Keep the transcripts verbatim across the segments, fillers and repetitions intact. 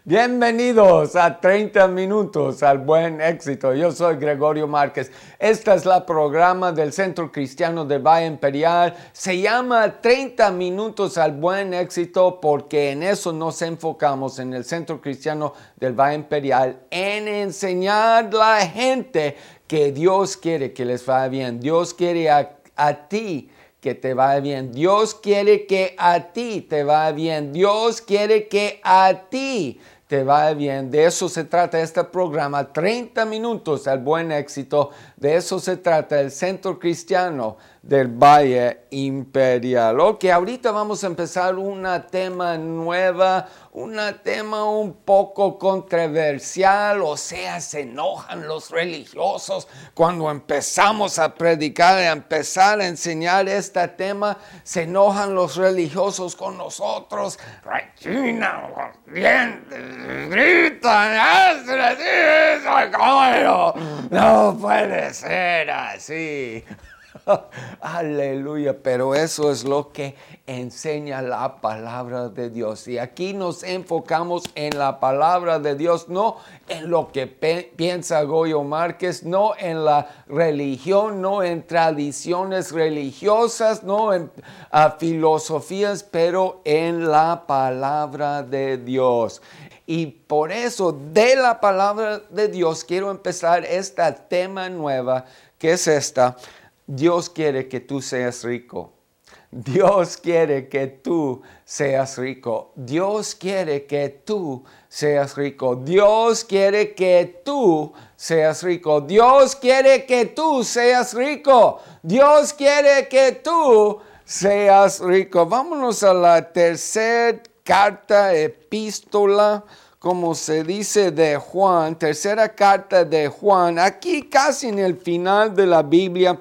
Bienvenidos a treinta minutos al buen éxito. Yo soy Gregorio Márquez. Esta es la programa del Centro Cristiano de Valle Imperial. Se llama treinta minutos al buen éxito porque en eso nos enfocamos en el Centro Cristiano del Valle Imperial, en enseñar a la gente que Dios quiere que les vaya bien. Dios quiere a, a ti que te vaya bien. Dios quiere que a ti te vaya bien. Dios quiere que a ti te vaya bien. De eso se trata este programa, treinta minutos al buen éxito. De eso se trata el Centro Cristiano del Valle Imperial. Ok, ahorita vamos a empezar un tema nueva, un tema un poco controversial, o sea, se enojan los religiosos cuando empezamos a predicar, a empezar a enseñar este tema, se enojan los religiosos con nosotros, rechinan los dientes, gritan, no, no puede ser así. Aleluya, pero eso es lo que enseña la palabra de Dios. Y aquí nos enfocamos en la palabra de Dios, no en lo que pe- piensa Goyo Márquez, no en la religión, no en tradiciones religiosas, no en uh, filosofías, pero en la palabra de Dios. Y por eso, de la palabra de Dios, quiero empezar este tema nueva, que es esta. Dios quiere que tú seas rico. Dios quiere que tú seas rico. Dios quiere que tú seas rico. Dios quiere que tú seas rico. Dios quiere que tú seas rico. Dios quiere que tú seas rico. Vámonos a la tercera carta, epístola, como se dice, de Juan. Tercera carta de Juan. Aquí casi en el final de la Biblia.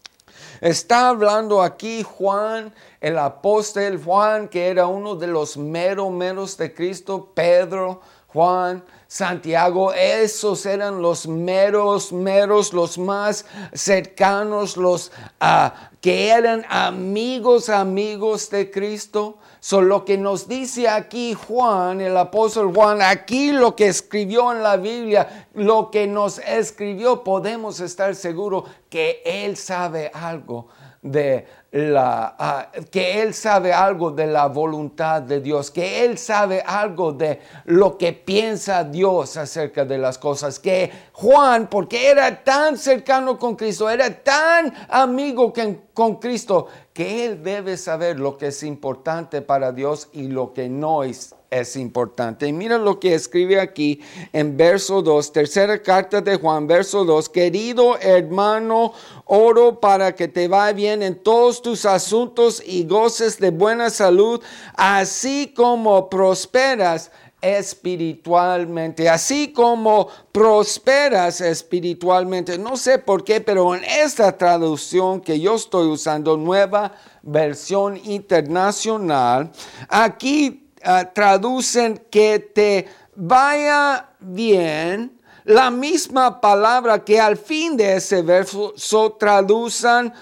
Está hablando aquí Juan, el apóstol Juan, que era uno de los meros, meros de Cristo. Pedro, Juan, Santiago, esos eran los meros, meros, los más cercanos, los uh, que eran amigos, amigos de Cristo. So, lo que nos dice aquí Juan, el apóstol Juan, aquí lo que escribió en la Biblia, lo que nos escribió, podemos estar seguros que él sabe algo de la, uh, que él sabe algo de la voluntad de Dios, que él sabe algo de lo que piensa Dios acerca de las cosas, que Juan, porque era tan cercano con Cristo, era tan amigo que, con Cristo, que él debe saber lo que es importante para Dios y lo que no es, es importante. Y mira lo que escribe aquí en verso dos, tercera carta de Juan, verso dos. Querido hermano, oro para que te vaya bien en todos tus asuntos y goces de buena salud, así como prosperas espiritualmente, así como prosperas espiritualmente. No sé por qué, pero en esta traducción que yo estoy usando, Nueva Versión Internacional, aquí uh, traducen que te vaya bien. La misma palabra que al fin de ese verso so, traducen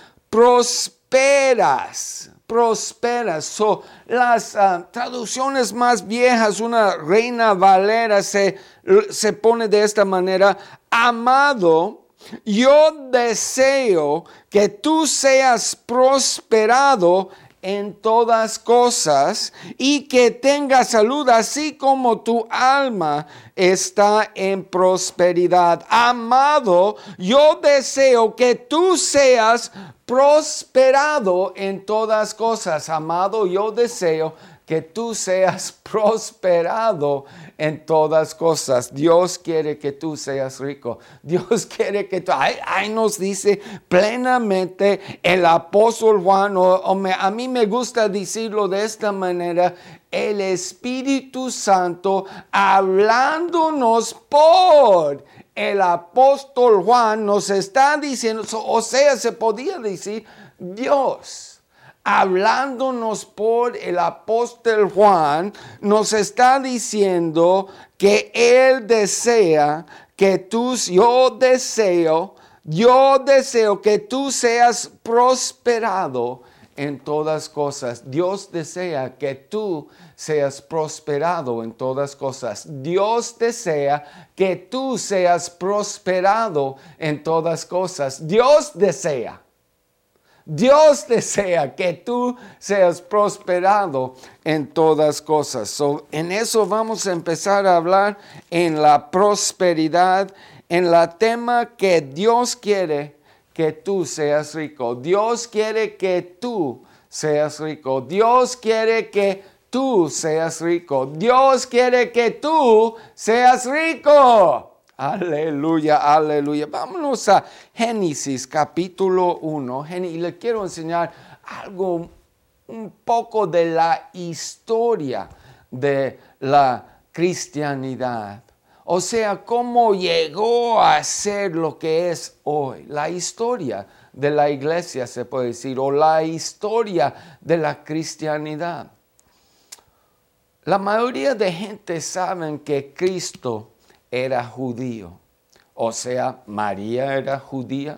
prosperas. Prosperas. So, las uh, traducciones más viejas, una Reina Valera se, se pone de esta manera: amado, yo deseo que tú seas prosperado en todas cosas y que tengas salud, así como tu alma está en prosperidad. Amado, yo deseo que tú seas prosperado en todas cosas. Amado, yo deseo que tú seas prosperado en todas cosas. Dios quiere que tú seas rico. Dios quiere que tú... Ahí, ahí nos dice plenamente el apóstol Juan, o, o me, a mí me gusta decirlo de esta manera, el Espíritu Santo hablándonos por el apóstol Juan nos está diciendo, o sea, se podía decir Dios hablándonos por el apóstol Juan, nos está diciendo que él desea que tú, yo deseo, yo deseo que tú seas prosperado en todas cosas. Dios desea que tú seas prosperado en todas cosas. Dios desea que tú seas prosperado en todas cosas. Dios desea. Dios desea que tú seas prosperado en todas cosas. So, en eso vamos a empezar a hablar en la prosperidad, en la tema que Dios quiere que tú seas rico. Dios quiere que tú seas rico. Dios quiere que tú seas rico. Dios quiere que tú seas rico. Aleluya, aleluya. Vámonos a Génesis capítulo uno. Y le quiero enseñar algo, un poco de la historia de la cristianidad. O sea, cómo llegó a ser lo que es hoy. La historia de la iglesia, se puede decir, o la historia de la cristianidad. La mayoría de gente saben que Cristo era judío, o sea, María era judía,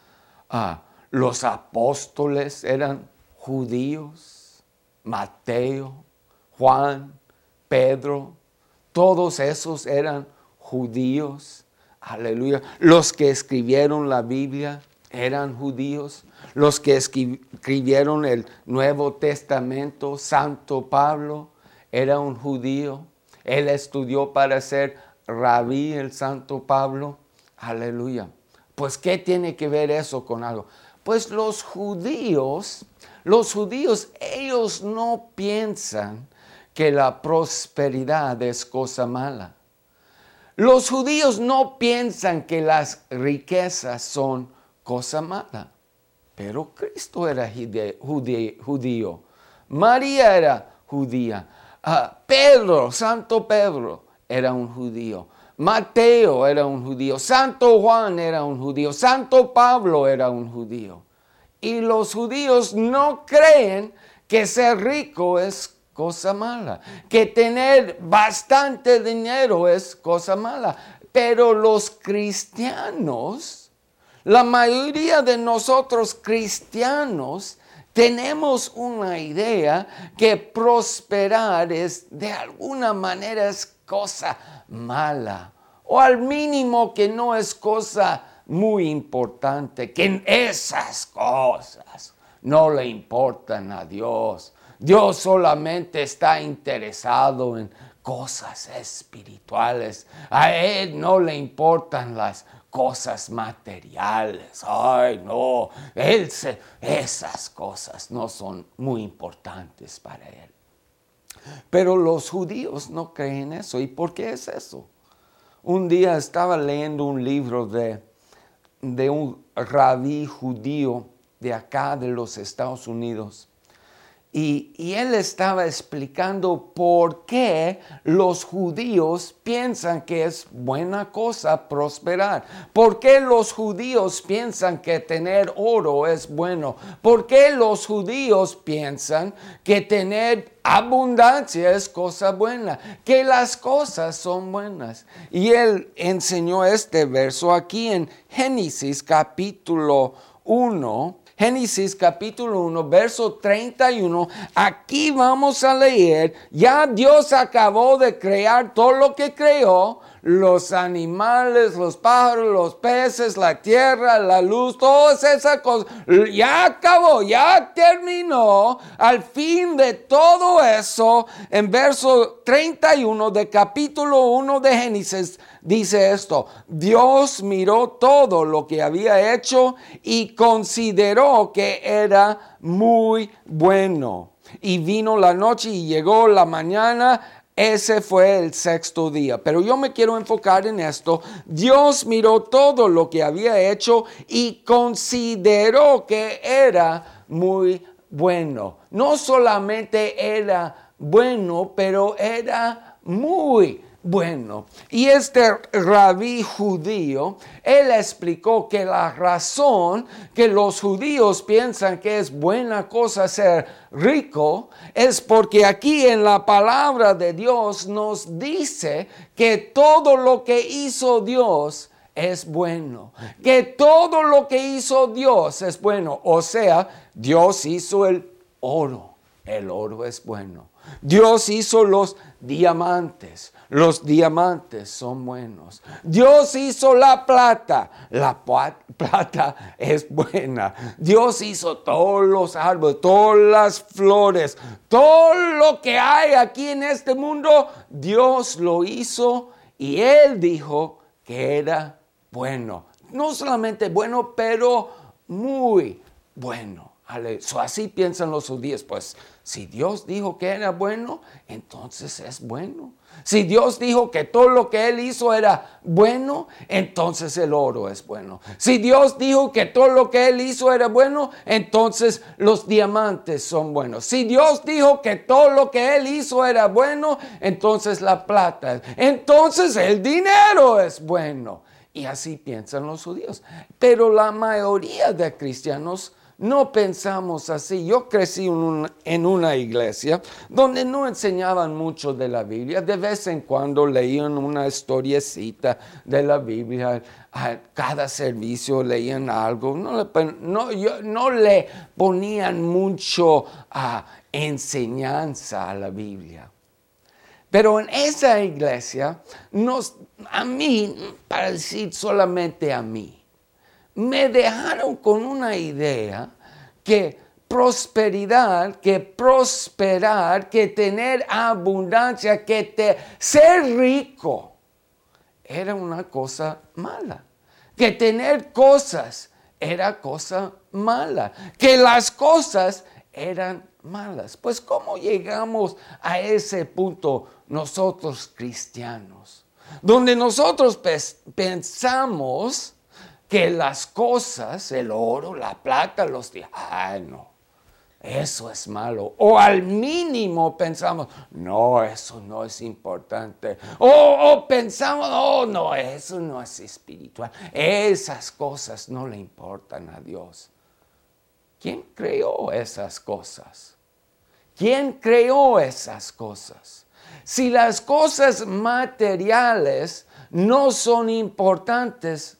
ah, los apóstoles eran judíos, Mateo, Juan, Pedro, todos esos eran judíos, aleluya. Los que escribieron la Biblia eran judíos, los que escribieron el Nuevo Testamento, Santo Pablo, era un judío, él estudió para ser Rabí, el Santo Pablo, aleluya. Pues, ¿qué tiene que ver eso con algo? Pues los judíos, los judíos, ellos no piensan que la prosperidad es cosa mala. Los judíos no piensan que las riquezas son cosa mala. Pero Cristo era judío, María era judía, uh, Pedro, Santo Pedro, era un judío. Mateo era un judío. Santo Juan era un judío. Santo Pablo era un judío. Y los judíos no creen que ser rico es cosa mala, que tener bastante dinero es cosa mala. Pero los cristianos, la mayoría de nosotros cristianos, tenemos una idea que prosperar es, de alguna manera, es cosa mala, o al mínimo que no es cosa muy importante, que esas cosas no le importan a Dios. Dios solamente está interesado en cosas espirituales. A Él no le importan las cosas materiales. Ay, no, Él se, esas cosas no son muy importantes para Él. Pero los judíos no creen eso. ¿Y por qué es eso? Un día estaba leyendo un libro de, de un rabí judío de acá de los Estados Unidos. Y, y él estaba explicando por qué los judíos piensan que es buena cosa prosperar. ¿Por qué los judíos piensan que tener oro es bueno? ¿Por qué los judíos piensan que tener abundancia es cosa buena? Que las cosas son buenas. Y él enseñó este verso aquí en Génesis capítulo uno. Génesis capítulo uno, verso treinta y uno, aquí vamos a leer, ya Dios acabó de crear todo lo que creó, los animales, los pájaros, los peces, la tierra, la luz, todas esas cosas, ya acabó, ya terminó. Al fin de todo eso, en verso treinta y uno de capítulo uno de Génesis, dice esto: Dios miró todo lo que había hecho y consideró que era muy bueno. Y vino la noche y llegó la mañana. Ese fue el sexto día. Pero yo me quiero enfocar en esto. Dios miró todo lo que había hecho y consideró que era muy bueno. No solamente era bueno, pero era muy bueno. Y este rabí judío, él explicó que la razón que los judíos piensan que es buena cosa ser rico es porque aquí en la palabra de Dios nos dice que todo lo que hizo Dios es bueno, que todo lo que hizo Dios es bueno. O sea, Dios hizo el oro. El oro es bueno. Dios hizo los diamantes. Los diamantes son buenos. Dios hizo la plata. La plata es buena. Dios hizo todos los árboles, todas las flores, todo lo que hay aquí en este mundo. Dios lo hizo y Él dijo que era bueno. No solamente bueno, pero muy bueno. So, así piensan los judíos. Pues si Dios dijo que era bueno, entonces es bueno. Si Dios dijo que todo lo que Él hizo era bueno, entonces el oro es bueno. Si Dios dijo que todo lo que Él hizo era bueno, entonces los diamantes son buenos. Si Dios dijo que todo lo que Él hizo era bueno, entonces la plata. Entonces el dinero es bueno. Y así piensan los judíos. Pero la mayoría de cristianos no pensamos así. Yo crecí en una, en una iglesia donde no enseñaban mucho de la Biblia. De vez en cuando leían una historiecita de la Biblia. A cada servicio leían algo. No le, no, yo, no le ponían mucho uh, enseñanza a la Biblia. Pero en esa iglesia, nos, a mí, para decir solamente a mí, me dejaron con una idea que prosperidad, que prosperar, que tener abundancia, que te, ser rico era una cosa mala. Que tener cosas era cosa mala. Que las cosas eran malas. Pues ¿cómo llegamos a ese punto nosotros cristianos? Donde nosotros pensamos que las cosas, el oro, la plata, los días, ay no, eso es malo. O al mínimo pensamos, no, eso no es importante. O, o pensamos, oh no, eso no es espiritual. Esas cosas no le importan a Dios. ¿Quién creó esas cosas? ¿Quién creó esas cosas? Si las cosas materiales no son importantes,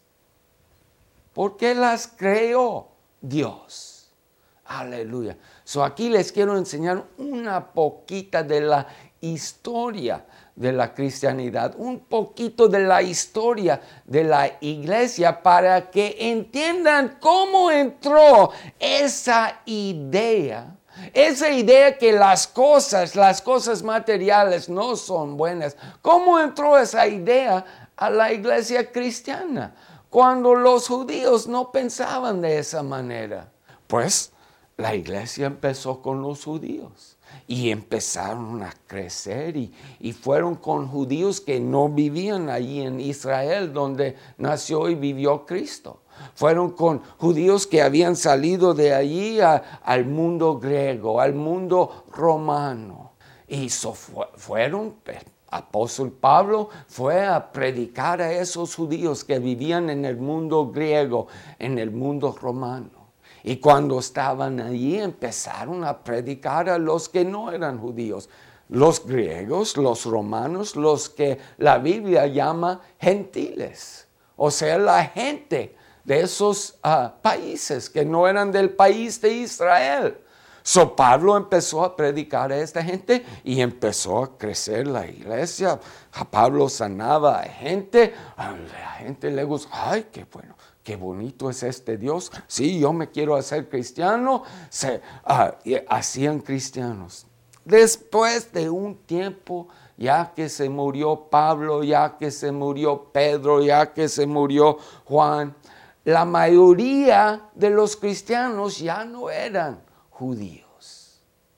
¿por qué las creó Dios? Aleluya. So aquí les quiero enseñar una poquita de la historia de la cristianidad, un poquito de la historia de la iglesia para que entiendan cómo entró esa idea. Esa idea que las cosas, las cosas materiales no son buenas. ¿Cómo entró esa idea a la iglesia cristiana? Cuando los judíos no pensaban de esa manera. Pues la iglesia empezó con los judíos y empezaron a crecer y, y fueron con judíos que no vivían allí en Israel donde nació y vivió Cristo. Fueron con judíos que habían salido de allí a, al mundo griego, al mundo romano. Y so fu- fueron, apóstol Pablo fue a predicar a esos judíos que vivían en el mundo griego, en el mundo romano. Y cuando estaban allí empezaron a predicar a los que no eran judíos. Los griegos, los romanos, los que la Biblia llama gentiles. O sea, la gente de esos uh, países que no eran del país de Israel. So Pablo empezó a predicar a esta gente y empezó a crecer la iglesia. A Pablo sanaba a gente, a la gente le gusta, ay, qué bueno, qué bonito es este Dios. Sí, yo me quiero hacer cristiano. Se uh, hacían cristianos. Después de un tiempo, ya que se murió Pablo, ya que se murió Pedro, ya que se murió Juan, la mayoría de los cristianos ya no eran judíos.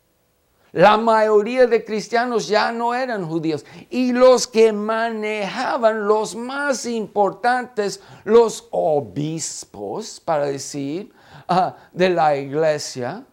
La mayoría de cristianos ya no eran judíos. Y los que manejaban, los más importantes, los obispos, para decir, uh, de la iglesia,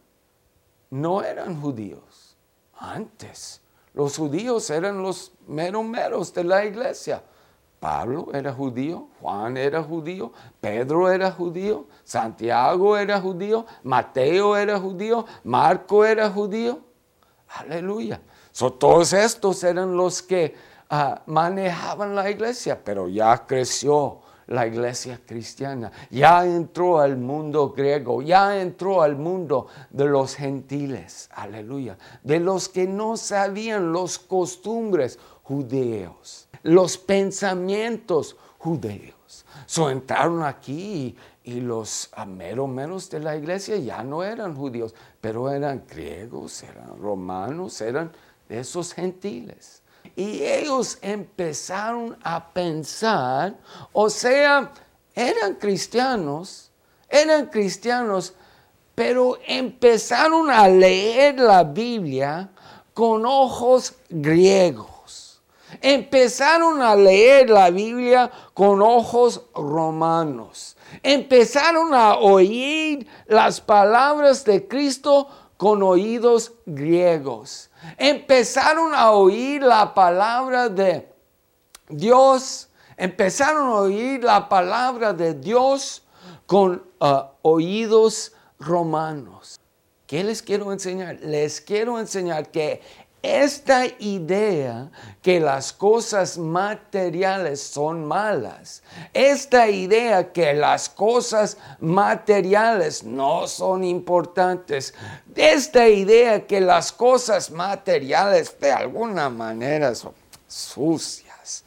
no eran judíos. Antes, los judíos eran los meros meros de la iglesia. Pablo era judío, Juan era judío, Pedro era judío, Santiago era judío, Mateo era judío, Marco era judío. Aleluya. So, todos estos eran los que uh, manejaban la iglesia, pero ya creció la iglesia cristiana. Ya entró al mundo griego, ya entró al mundo de los gentiles, aleluya, de los que no sabían los costumbres judíos, los pensamientos judíos. So entraron aquí y, y los a mero menos de la iglesia ya no eran judíos, pero eran griegos, eran romanos, eran de esos gentiles. Y ellos empezaron a pensar, o sea, eran cristianos, eran cristianos, pero empezaron a leer la Biblia con ojos griegos. Empezaron a leer la Biblia con ojos romanos. Empezaron a oír las palabras de Cristo con oídos griegos. Empezaron a oír la palabra de Dios. Empezaron a oír la palabra de Dios con uh, oídos romanos. ¿Qué les quiero enseñar? Les quiero enseñar que esta idea que las cosas materiales son malas, esta idea que las cosas materiales no son importantes, esta idea que las cosas materiales de alguna manera son sucias,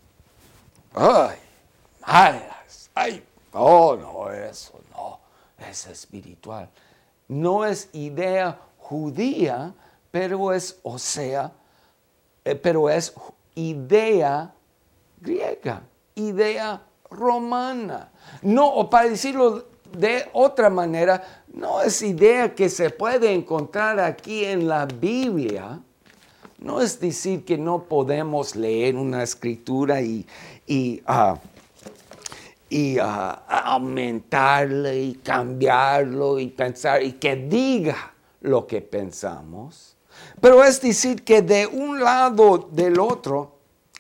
ay, malas, ay, oh, no, eso no, es espiritual. No es idea judía, pero es, o sea, eh, pero es idea griega, idea romana. No, o para decirlo de otra manera, no es idea que se puede encontrar aquí en la Biblia. No es decir que no podemos leer una escritura y, y, uh, y uh, aumentarle y cambiarlo y pensar y que diga lo que pensamos. Pero es decir que de un lado del otro,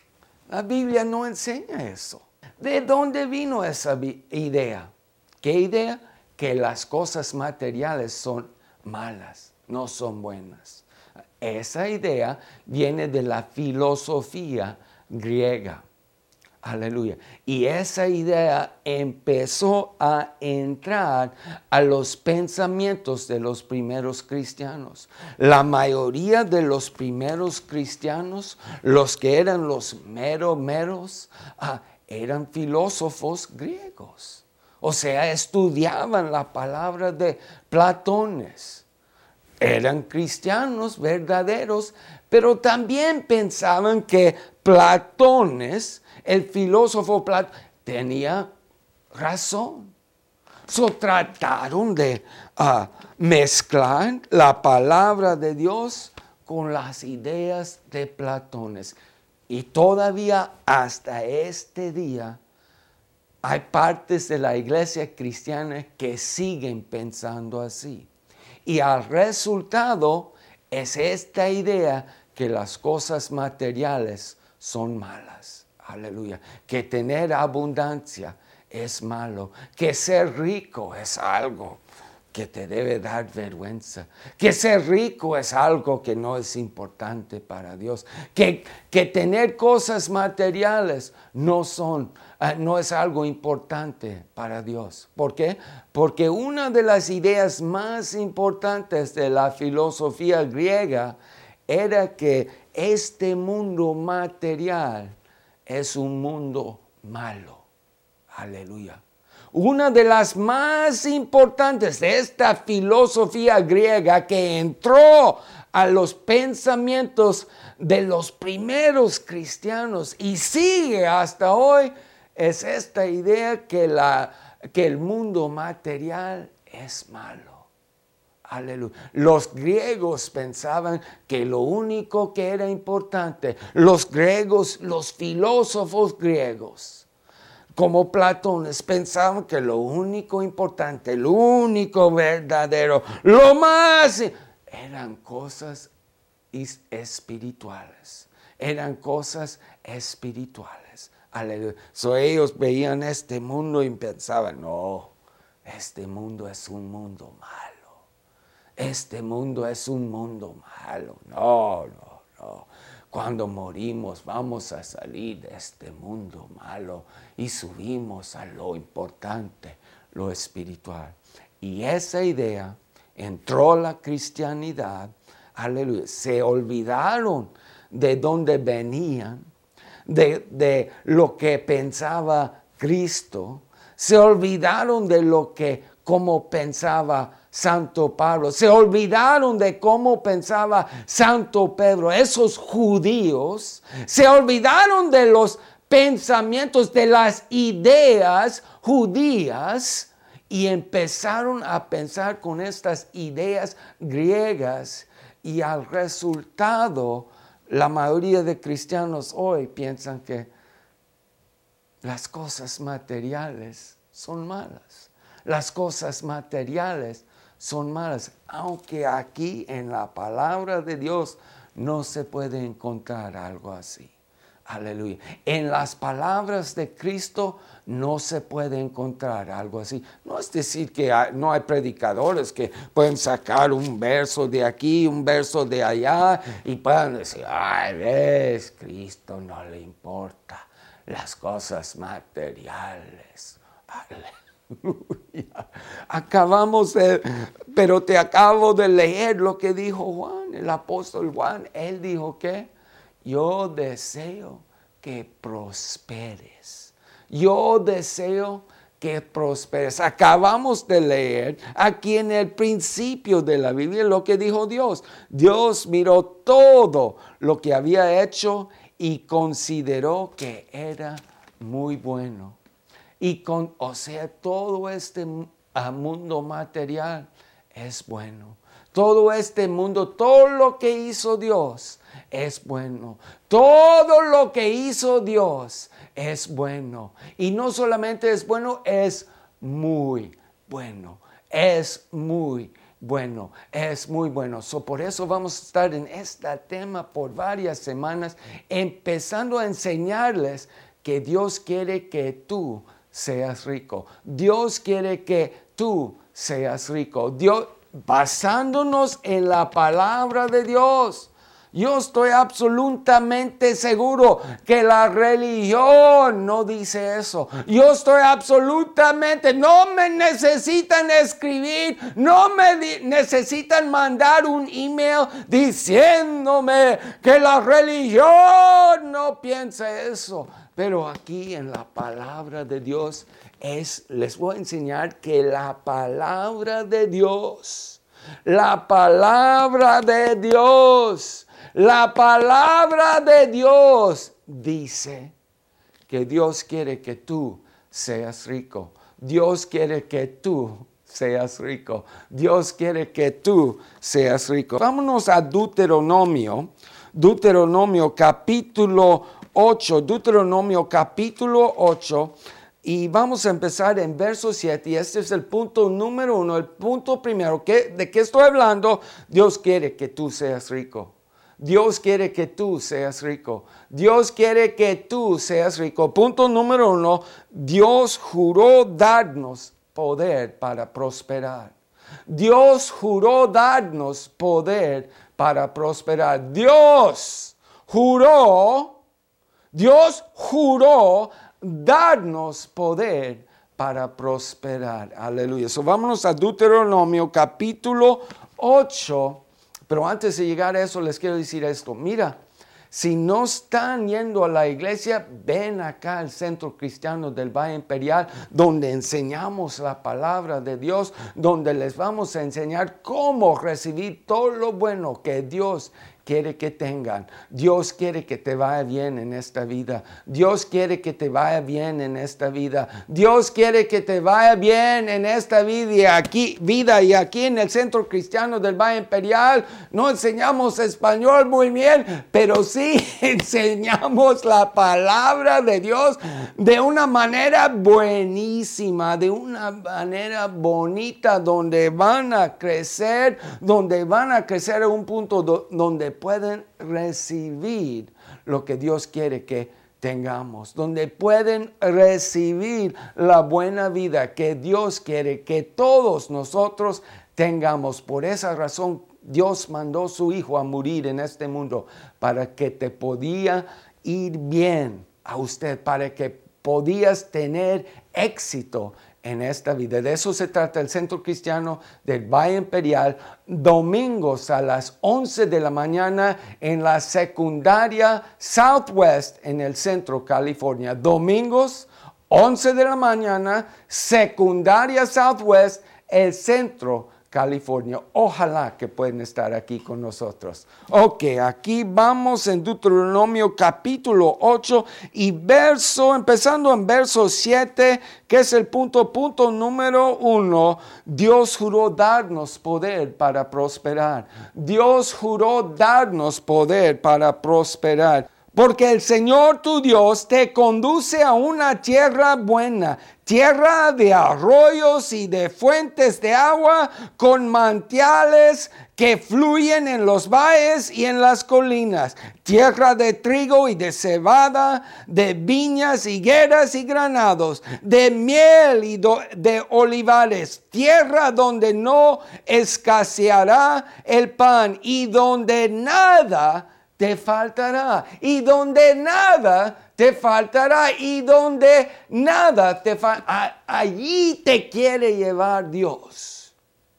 la Biblia no enseña eso. ¿De dónde vino esa idea? ¿Qué idea? Que las cosas materiales son malas, no son buenas. Esa idea viene de la filosofía griega. Aleluya. Y esa idea empezó a entrar a los pensamientos de los primeros cristianos. La mayoría de los primeros cristianos, los que eran los mero meros, ah, eran filósofos griegos. O sea, estudiaban la palabra de Platones. Eran cristianos verdaderos, pero también pensaban que Platones, el filósofo Platón, tenía razón. So, trataron de uh, mezclar la palabra de Dios con las ideas de Platones. Y todavía hasta este día hay partes de la iglesia cristiana que siguen pensando así. Y al resultado es esta idea que las cosas materiales son malas. Aleluya. Que tener abundancia es malo. Que ser rico es algo que te debe dar vergüenza. Que ser rico es algo que no es importante para Dios. Que, que tener cosas materiales no son, uh, no es algo importante para Dios. ¿Por qué? Porque una de las ideas más importantes de la filosofía griega era que este mundo material es un mundo malo. Aleluya. Una de las más importantes de esta filosofía griega que entró a los pensamientos de los primeros cristianos y sigue hasta hoy es esta idea que, la, que el mundo material es malo. Aleluya. Los griegos pensaban que lo único que era importante, los griegos, los filósofos griegos, como Platón, pensaban que lo único importante, lo único verdadero, lo más, eran cosas espirituales. Eran cosas espirituales. Aleluya. So, ellos veían este mundo y pensaban, no, este mundo es un mundo malo. Este mundo es un mundo malo. No, no, no. Cuando morimos vamos a salir de este mundo malo y subimos a lo importante, lo espiritual. Y esa idea entró la cristianidad, aleluya, se olvidaron de dónde venían, de, de lo que pensaba Cristo, se olvidaron de lo que, como pensaba Santo Pablo, se olvidaron de cómo pensaba Santo Pedro. Esos judíos se olvidaron de los pensamientos, de las ideas judías y empezaron a pensar con estas ideas griegas, y al resultado la mayoría de cristianos hoy piensan que las cosas materiales son malas. Las cosas materiales son malas, aunque aquí en la palabra de Dios no se puede encontrar algo así. Aleluya. En las palabras de Cristo no se puede encontrar algo así. No es decir que hay, no hay predicadores que pueden sacar un verso de aquí, un verso de allá y puedan decir, ay, ves, Cristo no le importa las cosas materiales. Aleluya. Acabamos de, pero te acabo de leer lo que dijo Juan, el apóstol Juan. Él dijo que yo deseo que prosperes. Yo deseo que prosperes. Acabamos de leer aquí en el principio de la Biblia lo que dijo Dios. Dios miró todo lo que había hecho y consideró que era muy bueno. Y con, o sea, todo este mundo material es bueno. Todo este mundo, todo lo que hizo Dios es bueno. Todo lo que hizo Dios es bueno. Y no solamente es bueno, es muy bueno. Es muy bueno. Es muy bueno. So, por eso vamos a estar en este tema por varias semanas, empezando a enseñarles que Dios quiere que tú seas rico. Dios quiere que tú seas rico. Dios, basándonos en la palabra de Dios. Yo estoy absolutamente seguro que la religión no dice eso. Yo estoy absolutamente, no me necesitan escribir, no me di- necesitan mandar un email diciéndome que la religión no piensa eso. Pero aquí en la palabra de Dios es, les voy a enseñar que la palabra de Dios, la palabra de Dios, la palabra de Dios dice que Dios quiere que tú seas rico. Dios quiere que tú seas rico. Dios quiere que tú seas rico. Vámonos a Deuteronomio, Deuteronomio capítulo ocho, Deuteronomio capítulo ocho, y vamos a empezar en verso siete, y este es el punto número uno, el punto primero. ¿Qué, ¿De qué estoy hablando? Dios quiere que tú seas rico. Dios quiere que tú seas rico. Dios quiere que tú seas rico. Punto número uno, Dios juró darnos poder para prosperar. Dios juró darnos poder para prosperar. Dios juró Dios juró darnos poder para prosperar. Aleluya. So, vámonos a Deuteronomio capítulo ocho. Pero antes de llegar a eso, les quiero decir esto. Mira, si no están yendo a la iglesia, ven acá al Centro Cristiano del Valle Imperial, donde enseñamos la palabra de Dios, donde les vamos a enseñar cómo recibir todo lo bueno que Dios quiere que tengan. Dios quiere que te vaya bien en esta vida. Dios quiere que te vaya bien en esta vida. Dios quiere que te vaya bien en esta vida y aquí, vida y aquí en el Centro Cristiano del Valle Imperial no enseñamos español muy bien, pero sí enseñamos la palabra de Dios de una manera buenísima, de una manera bonita, donde van a crecer, donde van a crecer a un punto do, donde pueden recibir lo que Dios quiere que tengamos, donde pueden recibir la buena vida que Dios quiere que todos nosotros tengamos. Por esa razón Dios mandó a su Hijo a morir en este mundo para que te podía ir bien a usted, para que podías tener éxito en esta vida. De eso se trata el Centro Cristiano del Valle Imperial, domingos a las once de la mañana en la secundaria Southwest en el centro California. Domingos, once de la mañana, secundaria Southwest, el centro California. Ojalá que puedan estar aquí con nosotros. Ok, aquí vamos en Deuteronomio capítulo ocho y verso, empezando en verso siete, que es el punto, punto número uno. Dios juró darnos poder para prosperar. Dios juró darnos poder para prosperar. Porque el Señor tu Dios te conduce a una tierra buena, tierra de arroyos y de fuentes de agua, con manantiales que fluyen en los valles y en las colinas, tierra de trigo y de cebada, de viñas, higueras y granados, de miel y de olivares, tierra donde no escaseará el pan y donde nada te faltará, y donde nada te faltará, y donde nada te faltará. Allí te quiere llevar Dios.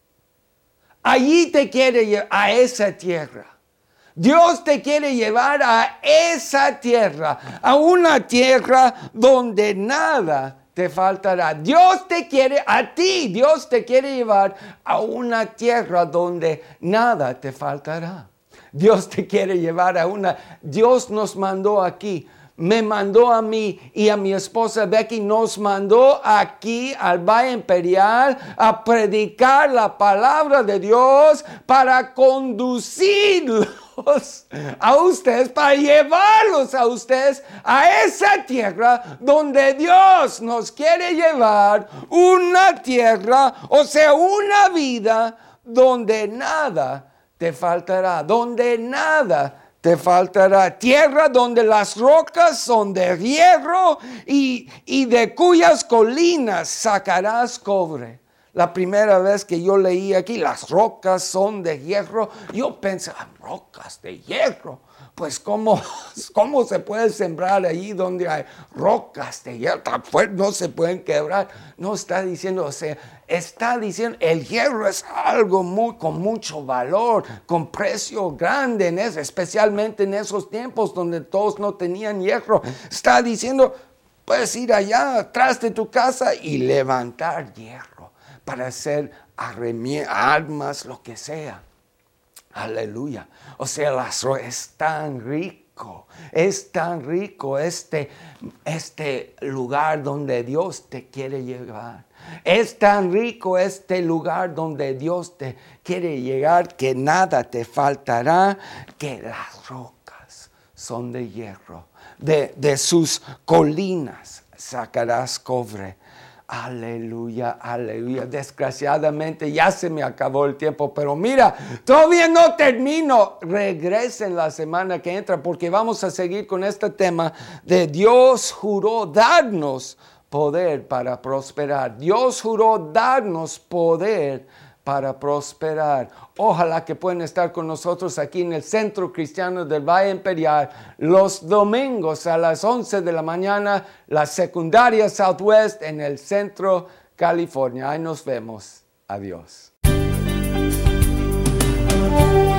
Allí te quiere llevar a esa tierra. Dios te quiere llevar a esa tierra, a una tierra donde nada te faltará. Dios te quiere, a ti, Dios te quiere llevar a una tierra donde nada te faltará. Dios te quiere llevar a una... Dios nos mandó aquí, me mandó a mí y a mi esposa Becky, nos mandó aquí al Valle Imperial a predicar la palabra de Dios para conducirlos a ustedes, para llevarlos a ustedes a esa tierra donde Dios nos quiere llevar, una tierra, o sea, una vida donde nada te faltará, donde nada te faltará. Tierra donde las rocas son de hierro y, y de cuyas colinas sacarás cobre. La primera vez que yo leí aquí, las rocas son de hierro, yo pensé, rocas de hierro. Pues ¿cómo, cómo se puede sembrar allí donde hay rocas de hierro? Tan fuerte, no se pueden quebrar. No está diciendo, o sea, está diciendo el hierro es algo muy, con mucho valor, con precio grande, en eso, especialmente en esos tiempos donde todos no tenían hierro. Está diciendo, puedes ir allá atrás de tu casa y levantar hierro para hacer armas, lo que sea. Aleluya. O sea, las ro- es tan rico, es tan rico este, este lugar donde Dios te quiere llevar. Es tan rico este lugar donde Dios te quiere llegar que nada te faltará, que las rocas son de hierro. De, de sus colinas sacarás cobre. Aleluya, aleluya. Desgraciadamente ya se me acabó el tiempo, pero mira, todavía no termino. Regresen la semana que entra porque vamos a seguir con este tema de Dios juró darnos poder para prosperar. Dios juró darnos poder para prosperar. Ojalá que puedan estar con nosotros aquí en el Centro Cristiano del Valle Imperial los domingos a las once de la mañana, la secundaria Southwest en el Centro California. Ahí nos vemos. Adiós.